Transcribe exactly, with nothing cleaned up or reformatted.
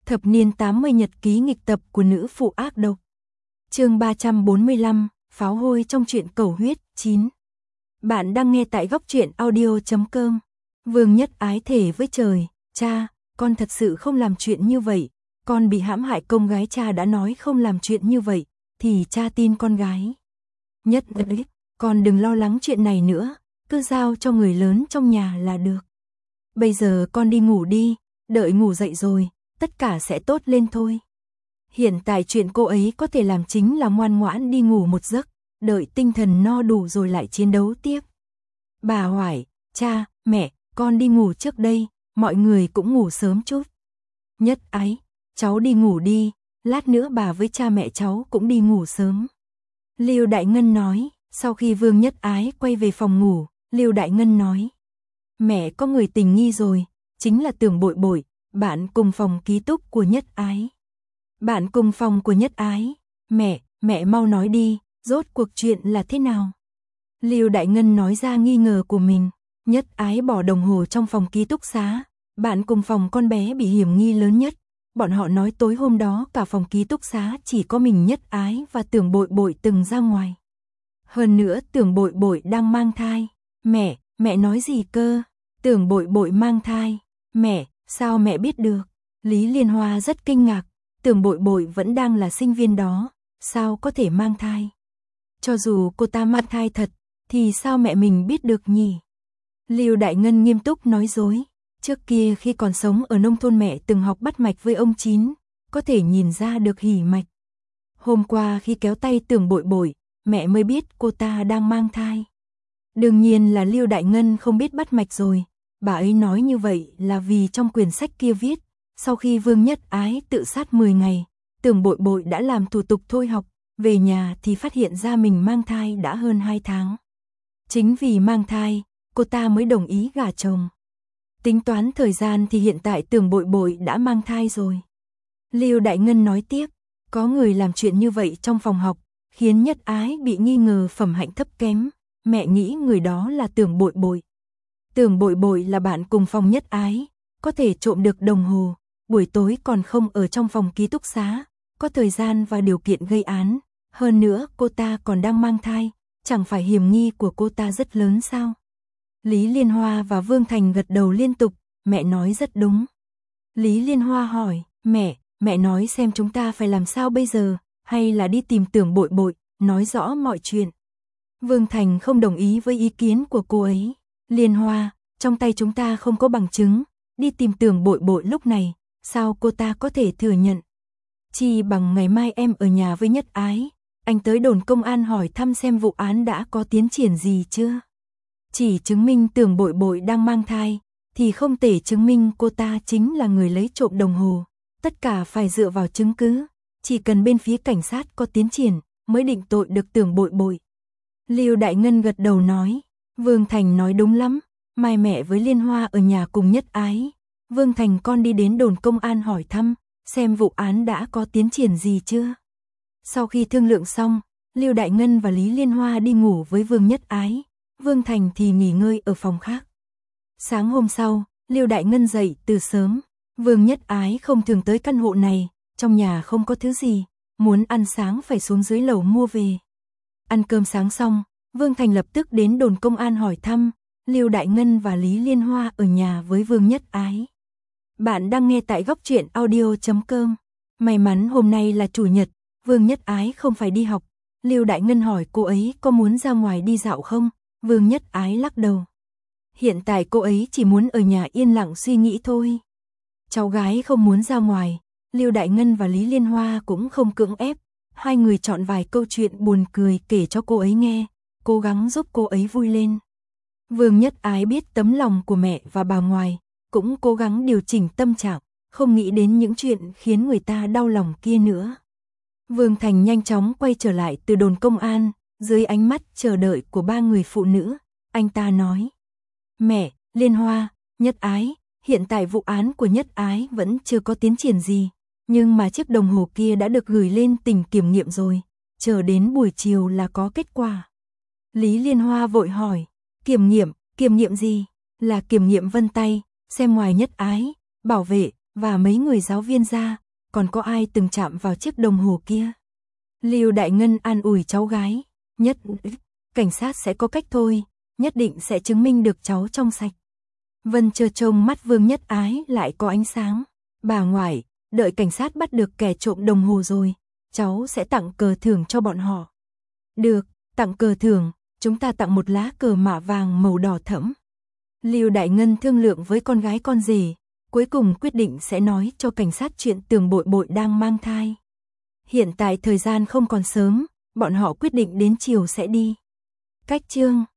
Thập niên tám mươi nhật ký nghịch tập của nữ phụ ác độc. Chương ba trăm bốn mươi lăm, pháo hôi trong truyện cầu huyết chín. Bạn đang nghe tại góc truyện audio chấm com. Vương Nhất Ái thề với trời, cha, con thật sự không làm chuyện như vậy, con bị hãm hại công gái cha đã nói không làm chuyện như vậy, thì cha tin con gái. Nhất Ái, con đừng lo lắng chuyện này nữa, cứ giao cho người lớn trong nhà là được. Bây giờ con đi ngủ đi, đợi ngủ dậy rồi, tất cả sẽ tốt lên thôi. Hiện tại chuyện cô ấy có thể làm chính là ngoan ngoãn đi ngủ một giấc, đợi tinh thần no đủ rồi lại chiến đấu tiếp. Bà hỏi, cha, mẹ, con đi ngủ trước đây, mọi người cũng ngủ sớm chút. Nhất Ái, cháu đi ngủ đi, lát nữa bà với cha mẹ cháu cũng đi ngủ sớm. Lưu Đại Ngân nói, sau khi Vương Nhất Ái quay về phòng ngủ, Lưu Đại Ngân nói, mẹ có người tình nghi rồi, chính là Tưởng Bội Bội, bạn cùng phòng ký túc của Nhất Ái. Bạn cùng phòng của Nhất Ái, mẹ, mẹ mau nói đi, rốt cuộc chuyện là thế nào? Lưu Đại Ngân nói ra nghi ngờ của mình. Nhất Ái bỏ đồng hồ trong phòng ký túc xá, bạn cùng phòng con bé bị hiểm nghi lớn nhất. Bọn họ nói tối hôm đó cả phòng ký túc xá chỉ có mình Nhất Ái và Tưởng Bội Bội từng ra ngoài. Hơn nữa Tưởng Bội Bội đang mang thai. Mẹ, mẹ nói gì cơ? Tưởng Bội Bội mang thai. Mẹ, sao mẹ biết được? Lý Liên Hoa rất kinh ngạc. Tưởng Bội Bội vẫn đang là sinh viên đó, sao có thể mang thai? Cho dù cô ta mang thai thật, thì sao mẹ mình biết được nhỉ? Lưu Đại Ngân nghiêm túc nói dối. Trước kia khi còn sống ở nông thôn mẹ từng học bắt mạch với ông Chín, có thể nhìn ra được hỉ mạch. Hôm qua khi kéo tay Tưởng Bội Bội, mẹ mới biết cô ta đang mang thai. Đương nhiên là Lưu Đại Ngân không biết bắt mạch rồi, bà ấy nói như vậy là vì trong quyển sách kia viết, sau khi Vương Nhất Ái tự sát mười ngày, Tưởng Bội Bội đã làm thủ tục thôi học, về nhà thì phát hiện ra mình mang thai đã hơn hai tháng. Chính vì mang thai, cô ta mới đồng ý gả chồng. Tính toán thời gian thì hiện tại Tưởng Bội Bội đã mang thai rồi. Lưu Đại Ngân nói tiếp, có người làm chuyện như vậy trong phòng học, khiến Nhất Ái bị nghi ngờ phẩm hạnh thấp kém, mẹ nghĩ người đó là Tưởng Bội Bội. Tưởng Bội Bội là bạn cùng phòng Nhất Ái, có thể trộm được đồng hồ, buổi tối còn không ở trong phòng ký túc xá, có thời gian và điều kiện gây án, hơn nữa cô ta còn đang mang thai, chẳng phải hiểm nghi của cô ta rất lớn sao? Lý Liên Hoa và Vương Thành gật đầu liên tục, mẹ nói rất đúng. Lý Liên Hoa hỏi, mẹ, mẹ nói xem chúng ta phải làm sao bây giờ, hay là đi tìm Tưởng Bội Bội, nói rõ mọi chuyện. Vương Thành không đồng ý với ý kiến của cô ấy. Liên Hoa, trong tay chúng ta không có bằng chứng, đi tìm Tưởng Bội Bội lúc này, sao cô ta có thể thừa nhận? Chỉ bằng ngày mai em ở nhà với Nhất Ái, anh tới đồn công an hỏi thăm xem vụ án đã có tiến triển gì chưa? Chỉ chứng minh Tưởng Bội Bội đang mang thai, thì không thể chứng minh cô ta chính là người lấy trộm đồng hồ. Tất cả phải dựa vào chứng cứ, chỉ cần bên phía cảnh sát có tiến triển, mới định tội được Tưởng Bội Bội. Lưu Đại Ngân gật đầu nói, Vương Thành nói đúng lắm, mai mẹ với Liên Hoa ở nhà cùng Nhất Ái. Vương Thành con đi đến đồn công an hỏi thăm, xem vụ án đã có tiến triển gì chưa. Sau khi thương lượng xong, Lưu Đại Ngân và Lý Liên Hoa đi ngủ với Vương Nhất Ái, Vương Thành thì nghỉ ngơi ở phòng khác. Sáng hôm sau, Lưu Đại Ngân dậy từ sớm, Vương Nhất Ái không thường tới căn hộ này, trong nhà không có thứ gì, muốn ăn sáng phải xuống dưới lầu mua về. Ăn cơm sáng xong, Vương Thành lập tức đến đồn công an hỏi thăm, Lưu Đại Ngân và Lý Liên Hoa ở nhà với Vương Nhất Ái. Bạn đang nghe tại góc truyện audio chấm com. May mắn hôm nay là chủ nhật, Vương Nhất Ái không phải đi học. Lưu Đại Ngân hỏi cô ấy có muốn ra ngoài đi dạo không? Vương Nhất Ái lắc đầu. Hiện tại cô ấy chỉ muốn ở nhà yên lặng suy nghĩ thôi. Cháu gái không muốn ra ngoài, Lưu Đại Ngân và Lý Liên Hoa cũng không cưỡng ép. Hai người chọn vài câu chuyện buồn cười kể cho cô ấy nghe, cố gắng giúp cô ấy vui lên. Vương Nhất Ái biết tấm lòng của mẹ và bà ngoại, cũng cố gắng điều chỉnh tâm trạng, không nghĩ đến những chuyện khiến người ta đau lòng kia nữa. Vương Thành nhanh chóng quay trở lại từ đồn công an, dưới ánh mắt chờ đợi của ba người phụ nữ, anh ta nói. Mẹ, Liên Hoa, Nhất Ái, hiện tại vụ án của Nhất Ái vẫn chưa có tiến triển gì, nhưng mà chiếc đồng hồ kia đã được gửi lên tỉnh kiểm nghiệm rồi, chờ đến buổi chiều là có kết quả. Lý Liên Hoa vội hỏi, kiểm nghiệm, kiểm nghiệm gì? Là kiểm nghiệm vân tay, xem ngoài Nhất Ái, bảo vệ, và mấy người giáo viên ra, còn có ai từng chạm vào chiếc đồng hồ kia? Lưu Đại Ngân an ủi cháu gái, nhất cảnh sát sẽ có cách thôi, nhất định sẽ chứng minh được cháu trong sạch. Vân Trơ trông mắt Vương Nhất Ái lại có ánh sáng. Bà ngoại, đợi cảnh sát bắt được kẻ trộm đồng hồ rồi, cháu sẽ tặng cờ thưởng cho bọn họ. Được, tặng cờ thưởng, chúng ta tặng một lá cờ mạ vàng màu đỏ thẫm. Lưu Đại Ngân thương lượng với con gái con rể, cuối cùng quyết định sẽ nói cho cảnh sát chuyện Tường Bội Bội đang mang thai. Hiện tại thời gian không còn sớm, bọn họ quyết định đến chiều sẽ đi. Cách chương